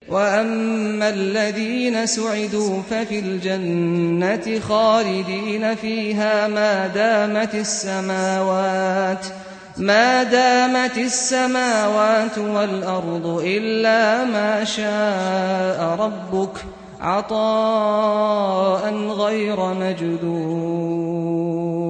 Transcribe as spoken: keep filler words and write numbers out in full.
وأما الذين سعدوا ففي الجنة خالدين فيها ما دامت السماوات ما دامت السماوات والأرض إلا ما شاء ربك عطاء غير مجدود.